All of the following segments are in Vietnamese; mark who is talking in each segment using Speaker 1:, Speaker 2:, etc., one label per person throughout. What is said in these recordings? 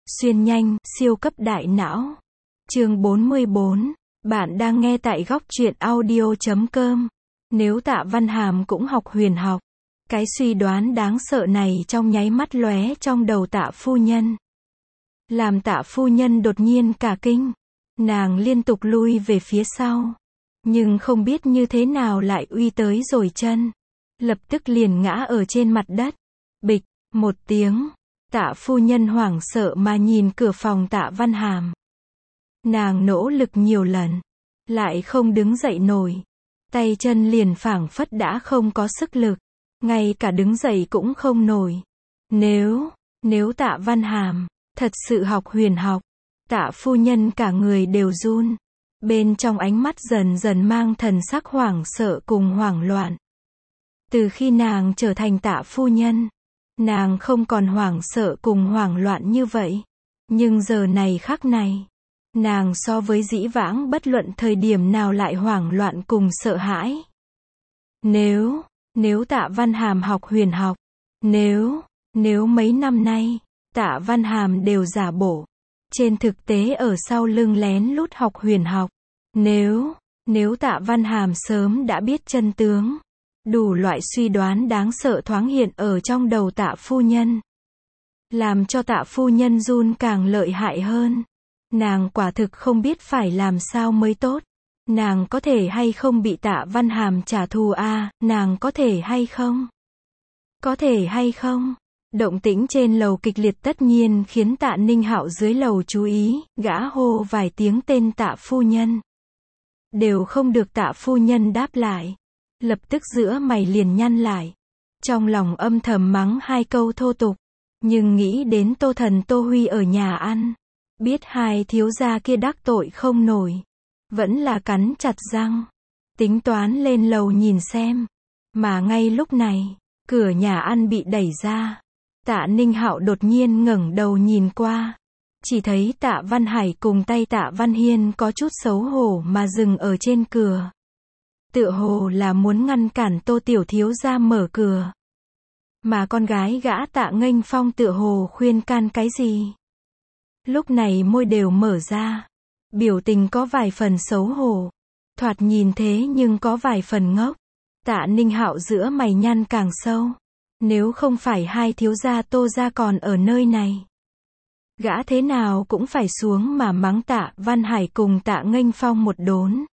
Speaker 1: Xuyên nhanh, siêu cấp đại não. Chương 44. Bạn đang nghe tại góc truyện audio.com. Nếu Tạ Văn Hàm cũng học huyền học. Cái suy đoán đáng sợ này trong nháy mắt lóe trong đầu Tạ phu nhân. Làm Tạ phu nhân đột nhiên cả kinh. Nàng liên tục lui về phía sau. Nhưng không biết như thế nào lại uy tới rồi chân. Lập tức liền ngã ở trên mặt đất. Bịch, một tiếng. Tạ phu nhân hoảng sợ mà nhìn cửa phòng Tạ Văn Hàm. Nàng nỗ lực nhiều lần. Lại không đứng dậy nổi. Tay chân liền phảng phất đã không có sức lực. Ngay cả đứng dậy cũng không nổi. Nếu Tạ Văn Hàm thật sự học huyền học, Tạ phu nhân cả người đều run. Bên trong ánh mắt dần dần mang thần sắc hoảng sợ cùng hoảng loạn. Từ khi nàng trở thành Tạ phu nhân, nàng không còn hoảng sợ cùng hoảng loạn như vậy. Nhưng giờ này khắc này, nàng so với dĩ vãng bất luận thời điểm nào lại hoảng loạn cùng sợ hãi. Nếu Tạ Văn Hàm học huyền học, nếu mấy năm nay, Tạ Văn Hàm đều giả bộ, trên thực tế ở sau lưng lén lút học huyền học. Nếu Tạ Văn Hàm sớm đã biết chân tướng, đủ loại suy đoán đáng sợ thoáng hiện ở trong đầu Tạ phu nhân. Làm cho Tạ phu nhân run càng lợi hại hơn. Nàng quả thực không biết phải làm sao mới tốt. Nàng có thể hay không bị Tạ Văn Hàm trả thù à, nàng có thể hay không? Có thể hay không? Động tĩnh trên lầu kịch liệt tất nhiên khiến Tạ Ninh Hạo dưới lầu chú ý, gã hô vài tiếng tên Tạ phu nhân. Đều không được Tạ phu nhân đáp lại. Lập tức giữa mày liền nhăn lại. Trong lòng âm thầm mắng hai câu thô tục. Nhưng nghĩ đến Tô Thần Tô Huy ở nhà ăn. Biết hai thiếu gia kia đắc tội không nổi. Vẫn là cắn chặt răng. Tính toán lên lầu nhìn xem. Mà ngay lúc này, cửa nhà ăn bị đẩy ra. Tạ Ninh Hạo đột nhiên ngẩng đầu nhìn qua. Chỉ thấy Tạ Văn Hải cùng tay Tạ Văn Hiên có chút xấu hổ mà dừng ở trên cửa. Tựa hồ là muốn ngăn cản Tô tiểu thiếu gia mở cửa. Mà con gái gã Tạ Nghênh Phong tựa hồ khuyên can cái gì. Lúc này môi đều mở ra. Biểu tình có vài phần xấu hổ. Thoạt nhìn thế nhưng có vài phần ngốc. Tạ Ninh Hạo giữa mày nhăn càng sâu. Nếu không phải hai thiếu gia Tô gia còn ở nơi này, gã thế nào cũng phải xuống mà mắng Tạ Văn Hải cùng Tạ Nghênh Phong một đốn.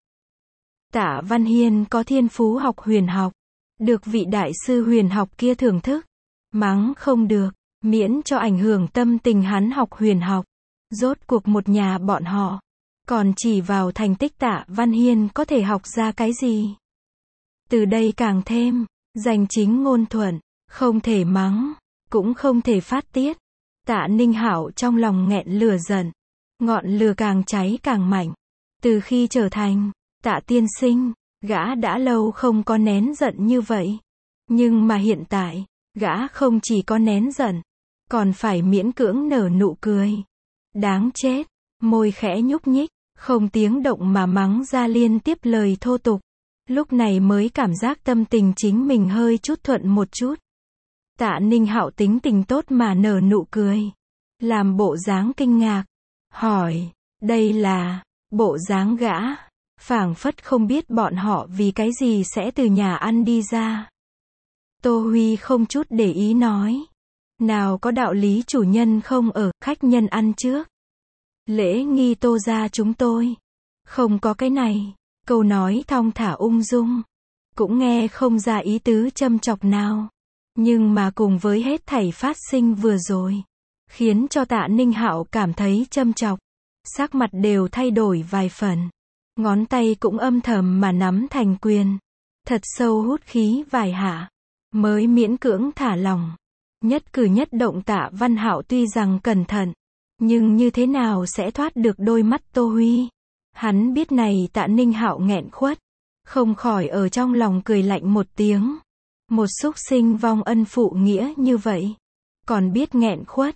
Speaker 1: Tạ Văn Hiên có thiên phú học huyền học, được vị đại sư huyền học kia thưởng thức. Mắng không được, miễn cho ảnh hưởng tâm tình hắn học huyền học. Rốt cuộc một nhà bọn họ, còn chỉ vào thành tích Tạ Văn Hiên có thể học ra cái gì. Từ đây càng thêm, danh chính ngôn thuận, không thể mắng, cũng không thể phát tiết. Tạ Ninh Hạo trong lòng nghẹn lửa giận. Ngọn lửa càng cháy càng mạnh. Từ khi trở thành Tạ tiên sinh, gã đã lâu không có nén giận như vậy. Nhưng mà hiện tại, gã không chỉ có nén giận, còn phải miễn cưỡng nở nụ cười. Đáng chết, môi khẽ nhúc nhích, không tiếng động mà mắng ra liên tiếp lời thô tục. Lúc này mới cảm giác tâm tình chính mình hơi chút thuận một chút. Tạ Ninh Hạo tính tình tốt mà nở nụ cười. Làm bộ dáng kinh ngạc. Hỏi, đây là bộ dáng gã. Phảng phất không biết bọn họ vì cái gì sẽ từ nhà ăn đi ra. Tô Huy không chút để ý nói. Nào có đạo lý chủ nhân không ở, khách nhân ăn trước. Lễ nghi Tô gia chúng tôi. Không có cái này. Câu nói thong thả ung dung. Cũng nghe không ra ý tứ châm chọc nào. Nhưng mà cùng với hết thảy phát sinh vừa rồi, khiến cho Tạ Ninh Hạo cảm thấy châm chọc. Sắc mặt đều thay đổi vài phần. Ngón tay cũng âm thầm mà nắm thành quyền. Thật sâu hút khí vài hạ. Mới miễn cưỡng thả lỏng. Nhất cử nhất động Tạ Văn Hạo tuy rằng cẩn thận. Nhưng như thế nào sẽ thoát được đôi mắt Tô Huy. Hắn biết này Tạ Ninh Hạo nghẹn khuất. Không khỏi ở trong lòng cười lạnh một tiếng. Một súc sinh vong ân phụ nghĩa như vậy. Còn biết nghẹn khuất.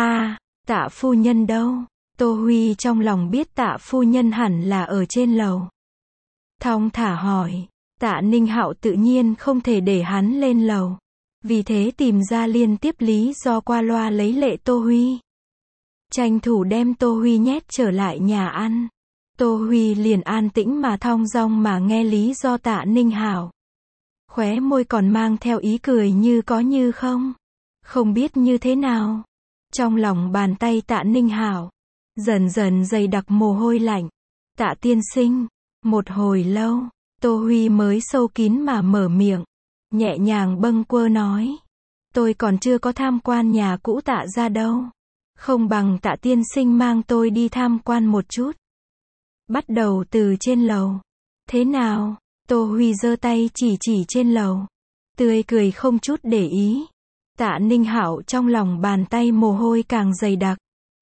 Speaker 1: Tạ phu nhân đâu? Tô Huy trong lòng biết Tạ phu nhân hẳn là ở trên lầu. Thong thả hỏi. Tạ Ninh Hạo tự nhiên không thể để hắn lên lầu. Vì thế tìm ra liên tiếp lý do qua loa lấy lệ Tô Huy. tranh thủ đem Tô Huy nhét trở lại nhà ăn. Tô Huy liền an tĩnh mà thong dong mà nghe lý do Tạ Ninh Hảo. Khóe môi còn mang theo ý cười như có như không. Không biết như thế nào. Trong lòng bàn tay Tạ Ninh Hảo, dần dần dày đặc mồ hôi lạnh. Tạ tiên sinh, một hồi lâu, Tô Huy mới sâu kín mà mở miệng, nhẹ nhàng bâng quơ nói. Tôi còn chưa có tham quan nhà cũ Tạ gia đâu. Không bằng Tạ tiên sinh mang tôi đi tham quan một chút. Bắt đầu từ trên lầu. Thế nào? Tô Huy giơ tay chỉ trên lầu. Tươi cười không chút để ý. Tạ Ninh Hạo trong lòng bàn tay mồ hôi càng dày đặc.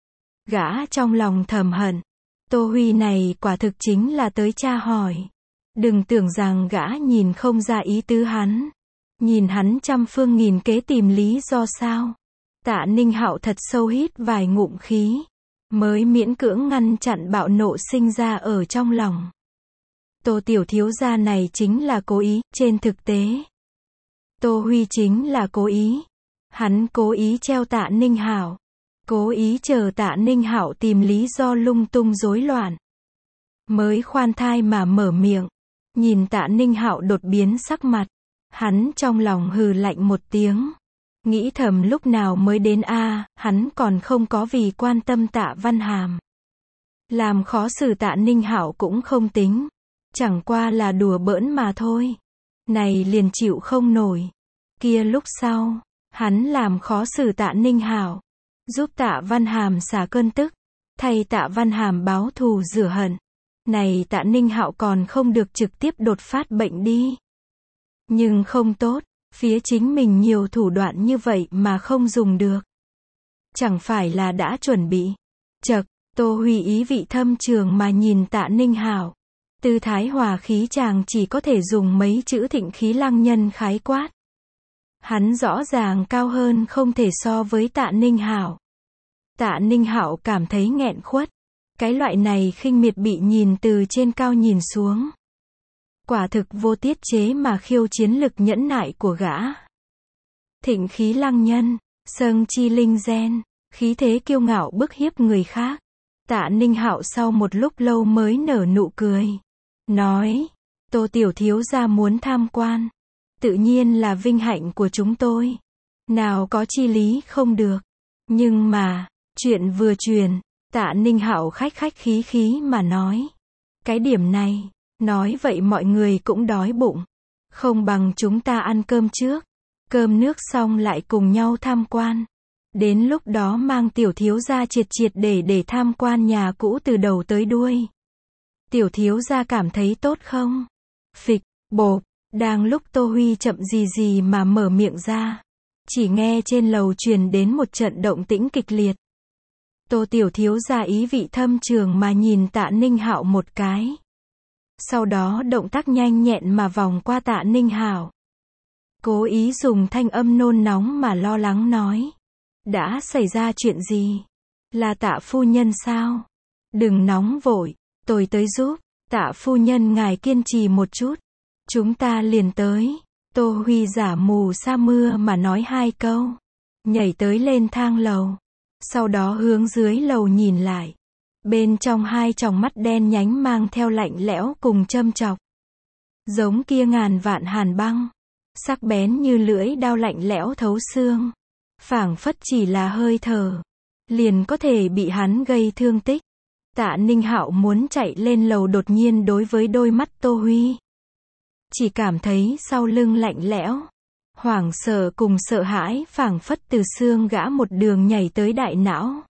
Speaker 1: Gã trong lòng thầm hận. Tô Huy này quả thực chính là tới tra hỏi. Đừng tưởng rằng gã nhìn không ra ý tứ hắn. Nhìn hắn trăm phương nghìn kế tìm lý do sao. Tạ Ninh Hạo thật sâu hít vài ngụm khí. Mới miễn cưỡng ngăn chặn bạo nộ sinh ra ở trong lòng. Tô tiểu thiếu gia này chính là cố ý, trên thực tế. Tô Huy chính là cố ý. Hắn cố ý treo Tạ Ninh Hạo. Cố ý chờ Tạ Ninh Hạo tìm lý do lung tung rối loạn. Mới khoan thai mà mở miệng. Nhìn Tạ Ninh Hạo đột biến sắc mặt. Hắn trong lòng hừ lạnh một tiếng. Nghĩ thầm lúc nào mới đến a, hắn còn không có vì quan tâm Tạ Văn Hàm. Làm khó xử Tạ Ninh Hạo cũng không tính. Chẳng qua là đùa bỡn mà thôi. Này liền chịu không nổi. Kia lúc sau, hắn làm khó xử Tạ Ninh Hạo. Giúp Tạ Văn Hàm xả cơn tức. Thay Tạ Văn Hàm báo thù rửa hận. Này Tạ Ninh Hạo còn không được trực tiếp đột phát bệnh đi. Nhưng không tốt. Phía chính mình nhiều thủ đoạn như vậy mà không dùng được. Chẳng phải là đã chuẩn bị. Chậc, Tô Huy ý vị thâm trường mà nhìn Tạ Ninh Hạo. Tư thái hòa khí chàng chỉ có thể dùng mấy chữ thịnh khí lăng nhân khái quát. Hắn rõ ràng cao hơn không thể so với Tạ Ninh Hạo. Tạ Ninh Hạo cảm thấy nghẹn khuất. Cái loại này khinh miệt bị nhìn từ trên cao nhìn xuống. Quả thực vô tiết chế mà khiêu chiến lực nhẫn nại của gã. Thịnh khí lăng nhân, sâng chi linh gen, khí thế kiêu ngạo bức hiếp người khác. Tạ Ninh Hạo sau một lúc lâu mới nở nụ cười. Nói, Tô tiểu thiếu gia muốn tham quan. Tự nhiên là vinh hạnh của chúng tôi. Nào có chi lý không được. Nhưng mà, chuyện vừa truyền, Tạ Ninh Hạo khách khí mà nói. Cái điểm này, nói vậy mọi người cũng đói bụng. Không bằng chúng ta ăn cơm trước. Cơm nước xong lại cùng nhau tham quan. Đến lúc đó mang tiểu thiếu gia triệt để tham quan nhà cũ từ đầu tới đuôi. Tiểu thiếu gia cảm thấy tốt không? Phịch, bộp, đang lúc Tô Huy chậm gì mà mở miệng ra. Chỉ nghe trên lầu truyền đến một trận động tĩnh kịch liệt. Tô tiểu thiếu gia ý vị thâm trường mà nhìn Tạ Ninh Hạo một cái. Sau đó động tác nhanh nhẹn mà vòng qua Tạ Ninh Hạo. Cố ý dùng thanh âm nôn nóng mà lo lắng nói. Đã xảy ra chuyện gì? Là Tạ phu nhân sao? Đừng nóng vội, tôi tới giúp. Tạ phu nhân ngài kiên trì một chút. Chúng ta liền tới. Tô Huy giả mù sa mưa mà nói hai câu. Nhảy tới lên thang lầu. Sau đó hướng dưới lầu nhìn lại. Bên trong hai tròng mắt đen nhánh mang theo lạnh lẽo cùng châm chọc. Giống kia ngàn vạn hàn băng. Sắc bén như lưỡi đao lạnh lẽo thấu xương. Phảng phất chỉ là hơi thở. Liền có thể bị hắn gây thương tích. Tạ Ninh Hạo muốn chạy lên lầu đột nhiên đối với đôi mắt Tô Huy. Chỉ cảm thấy sau lưng lạnh lẽo. Hoảng sợ cùng sợ hãi phảng phất từ xương gã một đường nhảy tới đại não.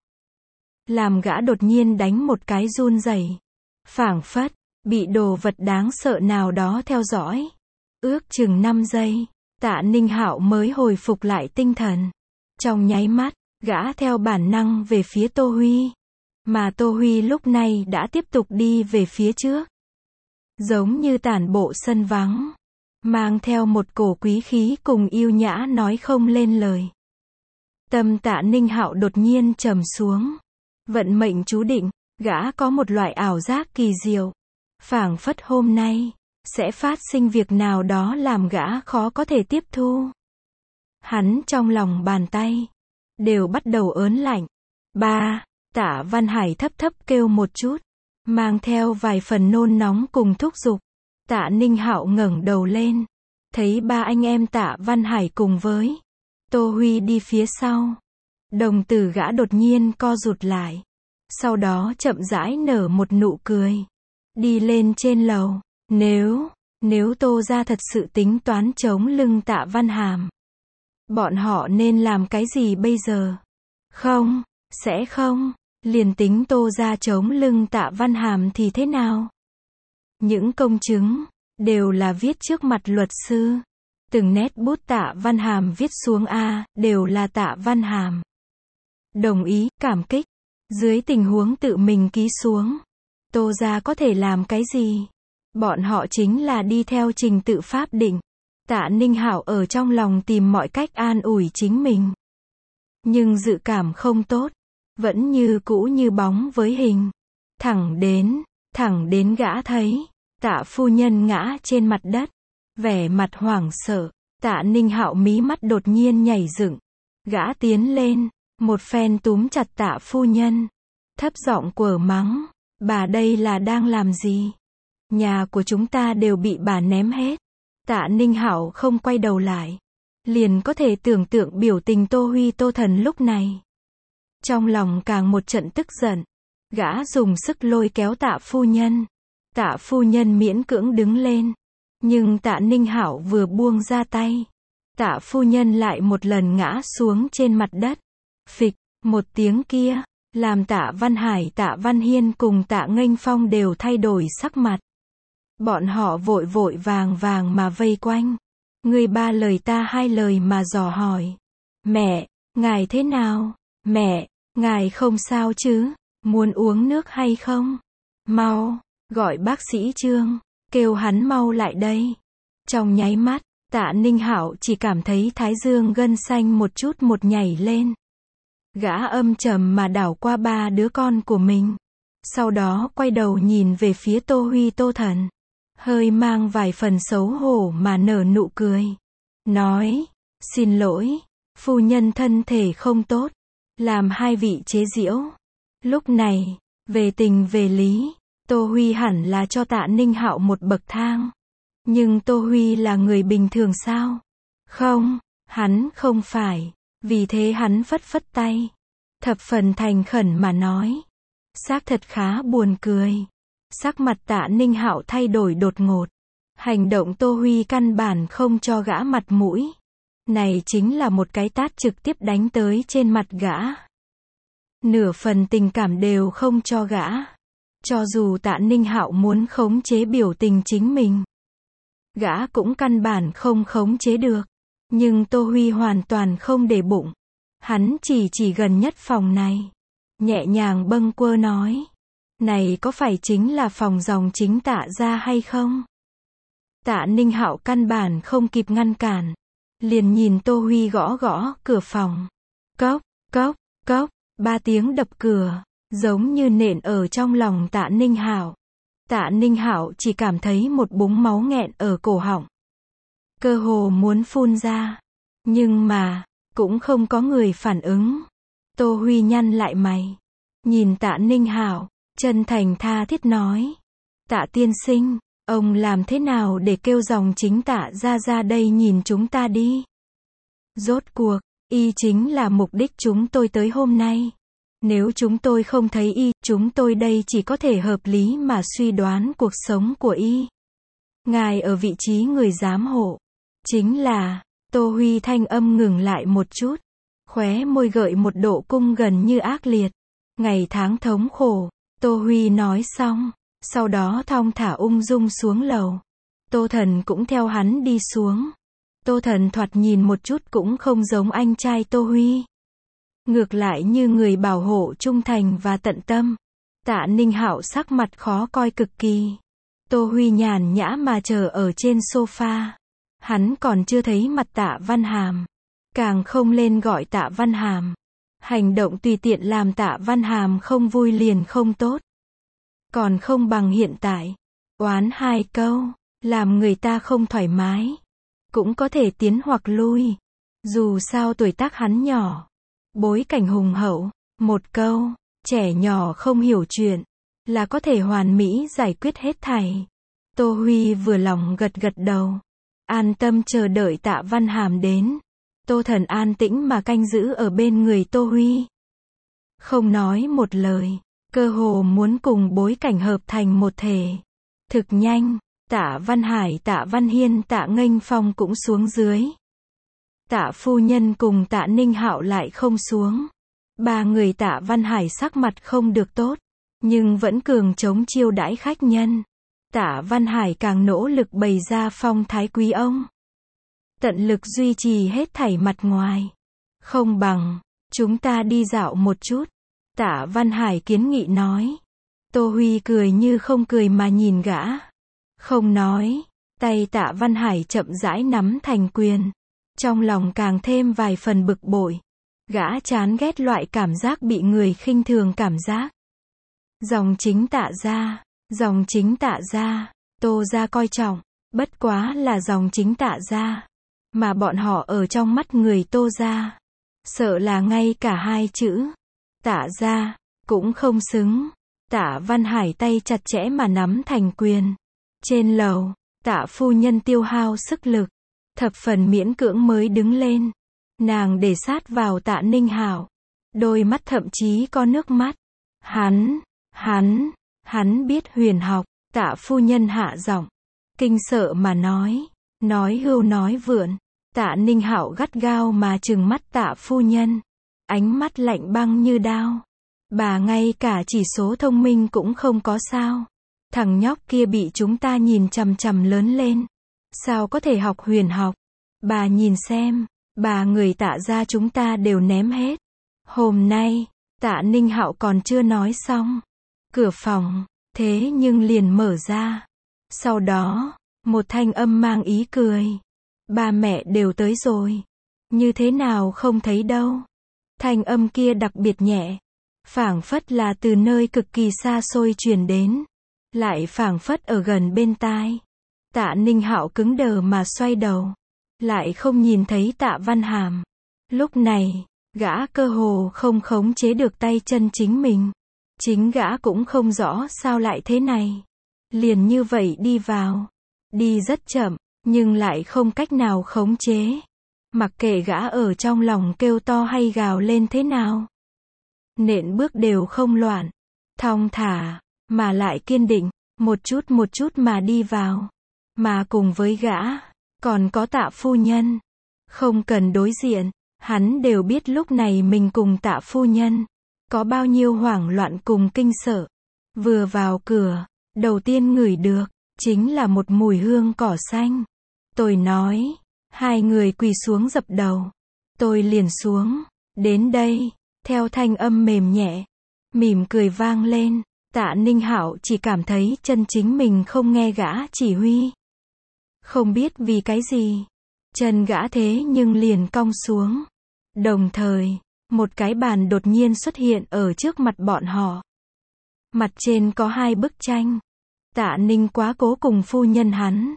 Speaker 1: Làm gã đột nhiên đánh một cái run rẩy. Phảng phất, bị đồ vật đáng sợ nào đó theo dõi. Ước chừng 5 giây, Tạ Ninh Hạo mới hồi phục lại tinh thần. Trong nháy mắt, gã theo bản năng về phía Tô Huy. Mà Tô Huy lúc này đã tiếp tục đi về phía trước. Giống như tản bộ sân vắng. Mang theo một cổ quý khí cùng yêu nhã nói không lên lời. Tâm Tạ Ninh Hạo đột nhiên trầm xuống. Vận mệnh chú định, gã có một loại ảo giác kỳ diệu. Phảng phất hôm nay, sẽ phát sinh việc nào đó làm gã khó có thể tiếp thu. Hắn trong lòng bàn tay, đều bắt đầu ớn lạnh. Tạ Văn Hải thấp thấp kêu một chút, mang theo vài phần nôn nóng cùng thúc giục. Tạ Ninh Hạo ngẩng đầu lên, thấy ba anh em Tạ Văn Hải cùng với Tô Huy đi phía sau. Đồng tử gã đột nhiên co rụt lại, sau đó chậm rãi nở một nụ cười, đi lên trên lầu. Nếu Tô gia thật sự tính toán chống lưng Tạ Văn Hàm, bọn họ nên làm cái gì bây giờ? Không, sẽ không, liền tính Tô gia chống lưng Tạ Văn Hàm thì thế nào? Những công chứng đều là viết trước mặt luật sư. Từng nét bút Tạ Văn Hàm viết xuống đều là Tạ Văn Hàm đồng ý, cảm kích. Dưới tình huống tự mình ký xuống, Tô gia có thể làm cái gì? Bọn họ chính là đi theo trình tự pháp định. Tạ Ninh Hạo ở trong lòng tìm mọi cách an ủi chính mình. Nhưng dự cảm không tốt, vẫn như cũ như bóng với hình. Thẳng đến gã thấy Tạ phu nhân ngã trên mặt đất, vẻ mặt hoảng sợ. Tạ Ninh Hạo mí mắt đột nhiên nhảy dựng. Gã tiến lên, một phen túm chặt Tạ phu nhân, thấp giọng quở mắng, bà đây là đang làm gì? Nhà của chúng ta đều bị bà ném hết. Tạ Ninh Hạo không quay đầu lại, liền có thể tưởng tượng biểu tình Tô Huy Tô Thần lúc này. Trong lòng càng một trận tức giận, gã dùng sức lôi kéo Tạ phu nhân. Tạ phu nhân miễn cưỡng đứng lên, nhưng Tạ Ninh Hạo vừa buông ra tay, Tạ phu nhân lại một lần ngã xuống trên mặt đất. Phịch, một tiếng kia, làm Tạ Văn Hải, Tạ Văn Hiên cùng Tạ Nghênh Phong đều thay đổi sắc mặt. Bọn họ vội vội vàng vàng mà vây quanh. Người ba lời ta hai lời mà dò hỏi. Mẹ, ngài thế nào? Mẹ, ngài không sao chứ? Muốn uống nước hay không? Mau, gọi bác sĩ Trương, kêu hắn mau lại đây. Trong nháy mắt, Tạ Ninh Hạo chỉ cảm thấy thái dương gân xanh một chút một nhảy lên. Gã âm trầm mà đảo qua ba đứa con của mình. Sau đó quay đầu nhìn về phía Tô Huy Tô Thần, hơi mang vài phần xấu hổ mà nở nụ cười. Nói, xin lỗi, phu nhân thân thể không tốt, làm hai vị chế giễu. Lúc này, về tình về lý, Tô Huy hẳn là cho Tạ Ninh Hạo một bậc thang. Nhưng Tô Huy là người bình thường sao? Không, hắn không phải. Vì thế hắn phất phất tay, thập phần thành khẩn mà nói. Xác thật khá buồn cười. Sắc mặt Tạ Ninh Hạo thay đổi đột ngột. Hành động Tô Huy căn bản không cho gã mặt mũi. Này chính là một cái tát trực tiếp đánh tới trên mặt gã. Nửa phần tình cảm đều không cho gã. Cho dù Tạ Ninh Hạo muốn khống chế biểu tình chính mình, gã cũng căn bản không khống chế được. Nhưng Tô Huy hoàn toàn không để bụng. Hắn chỉ gần nhất phòng này, nhẹ nhàng bâng quơ nói. Này có phải chính là phòng dòng chính Tạ gia hay không? Tạ Ninh Hạo căn bản không kịp ngăn cản, liền nhìn Tô Huy gõ gõ cửa phòng. Cốc, cốc, cốc, 3 tiếng đập cửa, giống như nện ở trong lòng Tạ Ninh Hạo. Tạ Ninh Hạo chỉ cảm thấy một búng máu nghẹn ở cổ họng, cơ hồ muốn phun ra. Nhưng mà, cũng không có người phản ứng. Tô Huy nhăn lại mày, nhìn Tạ Ninh Hạo, chân thành tha thiết nói. Tạ tiên sinh, ông làm thế nào để kêu dòng chính Tạ gia ra đây nhìn chúng ta đi? Rốt cuộc, y chính là mục đích chúng tôi tới hôm nay. Nếu chúng tôi không thấy y, chúng tôi đây chỉ có thể hợp lý mà suy đoán cuộc sống của y. Ngài ở vị trí người giám hộ, chính là... Tô Huy thanh âm ngừng lại một chút, khóe môi gợi một độ cung gần như ác liệt. Ngày tháng thống khổ, Tô Huy nói xong, sau đó thong thả ung dung xuống lầu. Tô Thần cũng theo hắn đi xuống. Tô Thần thoạt nhìn một chút cũng không giống anh trai Tô Huy. Ngược lại như người bảo hộ trung thành và tận tâm. Tạ Ninh Hạo sắc mặt khó coi cực kỳ. Tô Huy nhàn nhã mà chờ ở trên sofa. Hắn còn chưa thấy mặt Tạ Văn Hàm, càng không lên gọi Tạ Văn Hàm. Hành động tùy tiện làm Tạ Văn Hàm không vui liền không tốt. Còn không bằng hiện tại, oán 2 câu, làm người ta không thoải mái. Cũng có thể tiến hoặc lui. Dù sao tuổi tác hắn nhỏ, bối cảnh hùng hậu, 1 câu, Trẻ nhỏ không hiểu chuyện, là có thể hoàn mỹ giải quyết hết thảy. Tô Huy vừa lòng gật gật đầu. An tâm chờ đợi Tạ Văn Hàm đến. Tô Thần an tĩnh mà canh giữ ở bên người Tô Huy. Không nói một lời, cơ hồ muốn cùng bối cảnh hợp thành một thể. Thực nhanh, Tạ Văn Hải, Tạ Văn Hiên, Tạ Nghênh Phong cũng xuống dưới. Tạ phu nhân cùng Tạ Ninh Hạo lại không xuống. Ba người Tạ Văn Hải sắc mặt không được tốt, nhưng vẫn cường chống chiêu đãi khách nhân. Tạ Văn Hải càng nỗ lực bày ra phong thái quý ông. Tận lực duy trì hết thảy mặt ngoài. Không bằng, chúng ta đi dạo một chút. Tạ Văn Hải kiến nghị nói. Tô Huy cười như không cười mà nhìn gã. Không nói, tay Tạ Văn Hải chậm rãi nắm thành quyền. Trong lòng càng thêm vài phần bực bội. Gã chán ghét loại cảm giác bị người khinh thường cảm giác. Dòng chính Tạ gia, Tô gia coi trọng, bất quá là dòng chính Tạ gia. Mà bọn họ ở trong mắt người Tô gia, sợ là ngay cả hai chữ Tạ gia cũng không xứng. Tạ Văn Hải tay chặt chẽ mà nắm thành quyền. Trên lầu, Tạ phu nhân tiêu hao sức lực, thập phần miễn cưỡng mới đứng lên. Nàng để sát vào Tạ Ninh Hạo, đôi mắt thậm chí có nước mắt. Hắn biết huyền học. Tạ phu nhân hạ giọng, kinh sợ mà nói hưu nói vượn. Tạ Ninh Hạo gắt gao mà trừng mắt Tạ phu nhân, ánh mắt lạnh băng như đao. Bà ngay cả chỉ số thông minh cũng không có sao? Thằng nhóc kia bị chúng ta nhìn chằm chằm lớn lên, sao có thể học huyền học? Bà nhìn xem, bà người Tạ gia chúng ta đều ném hết. Hôm nay, Tạ Ninh Hạo còn chưa nói xong, cửa phòng thế nhưng liền mở ra. Sau đó, một thanh âm mang ý cười. Ba mẹ đều tới rồi. Như thế nào không thấy đâu. Thanh âm kia đặc biệt nhẹ, phảng phất là từ nơi cực kỳ xa xôi truyền đến, lại phảng phất ở gần bên tai. Tạ Ninh Hạo cứng đờ mà xoay đầu, lại không nhìn thấy Tạ Văn Hàm. Lúc này, gã cơ hồ không khống chế được tay chân chính mình. Chính gã cũng không rõ sao lại thế này. Liền như vậy đi vào. Đi rất chậm, nhưng lại không cách nào khống chế. Mặc kệ gã ở trong lòng kêu to hay gào lên thế nào. Nện bước đều không loạn, thong thả, mà lại kiên định, một chút mà đi vào. Mà cùng với gã, còn có Tạ phu nhân. Không cần đối diện, hắn đều biết lúc này mình cùng Tạ phu nhân có bao nhiêu hoảng loạn cùng kinh sợ. Vừa vào cửa, đầu tiên ngửi được chính là một mùi hương cỏ xanh. Tôi nói, hai người quỳ xuống dập đầu. Tôi liền xuống, đến đây, theo thanh âm mềm nhẹ, mỉm cười vang lên. Tạ Ninh Hạo chỉ cảm thấy chân chính mình không nghe gã chỉ huy. Không biết vì cái gì, chân gã thế nhưng liền cong xuống. Đồng thời, một cái bàn đột nhiên xuất hiện ở trước mặt bọn họ. Mặt trên có hai bức tranh. Tạ Ninh quá cố cùng phu nhân hắn.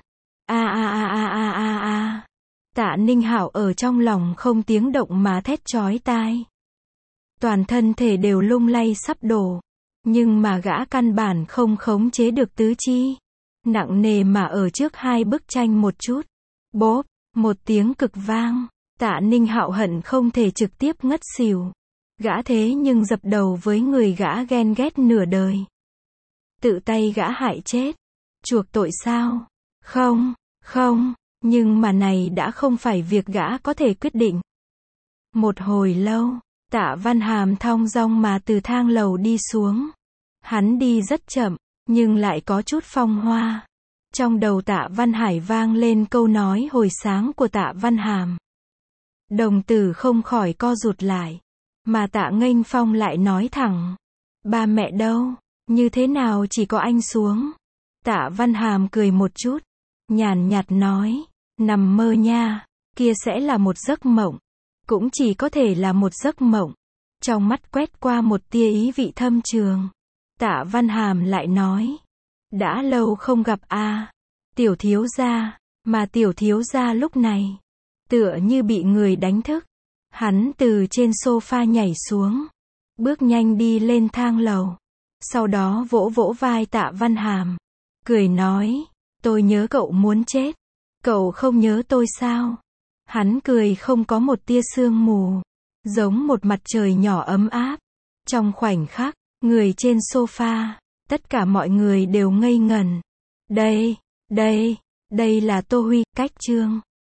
Speaker 1: Tạ Ninh Hạo ở trong lòng không tiếng động mà thét chói tai. Toàn thân thể đều lung lay sắp đổ. Nhưng mà gã căn bản không khống chế được tứ chi. Nặng nề mà ở trước hai bức tranh một chút. Bốp, một tiếng cực vang. Tạ Ninh Hạo hận không thể trực tiếp ngất xỉu. Gã thế nhưng dập đầu với người gã ghen ghét nửa đời. Tự tay gã hại chết. Chuộc tội sao? Không, nhưng mà này đã không phải việc gã có thể quyết định. Một hồi lâu, Tạ Văn Hàm thong dong mà từ thang lầu đi xuống. Hắn đi rất chậm, nhưng lại có chút phong hoa. Trong đầu Tạ Văn Hải vang lên câu nói hồi sáng của Tạ Văn Hàm. Đồng tử không khỏi co rụt lại. Mà Tạ Nghênh Phong lại nói thẳng. Ba mẹ đâu? Như thế nào chỉ có anh xuống? Tạ Văn Hàm cười một chút, nhàn nhạt nói. Nằm mơ nha, kia sẽ là một giấc mộng. Cũng chỉ có thể là một giấc mộng. Trong mắt quét qua một tia ý vị thâm trường. Tạ Văn Hàm lại nói. Đã lâu không gặp tiểu thiếu gia. Mà tiểu thiếu gia lúc này, tựa như bị người đánh thức. Hắn từ trên sofa nhảy xuống. bước nhanh đi lên thang lầu. Sau đó vỗ vỗ vai Tạ Văn Hàm, cười nói, tôi nhớ cậu muốn chết. Cậu không nhớ tôi sao? Hắn cười không có một tia sương mù, giống một mặt trời nhỏ ấm áp. Trong khoảnh khắc, người trên sofa, tất cả mọi người đều ngây ngẩn. Đây là Tô Huy, cách Trương.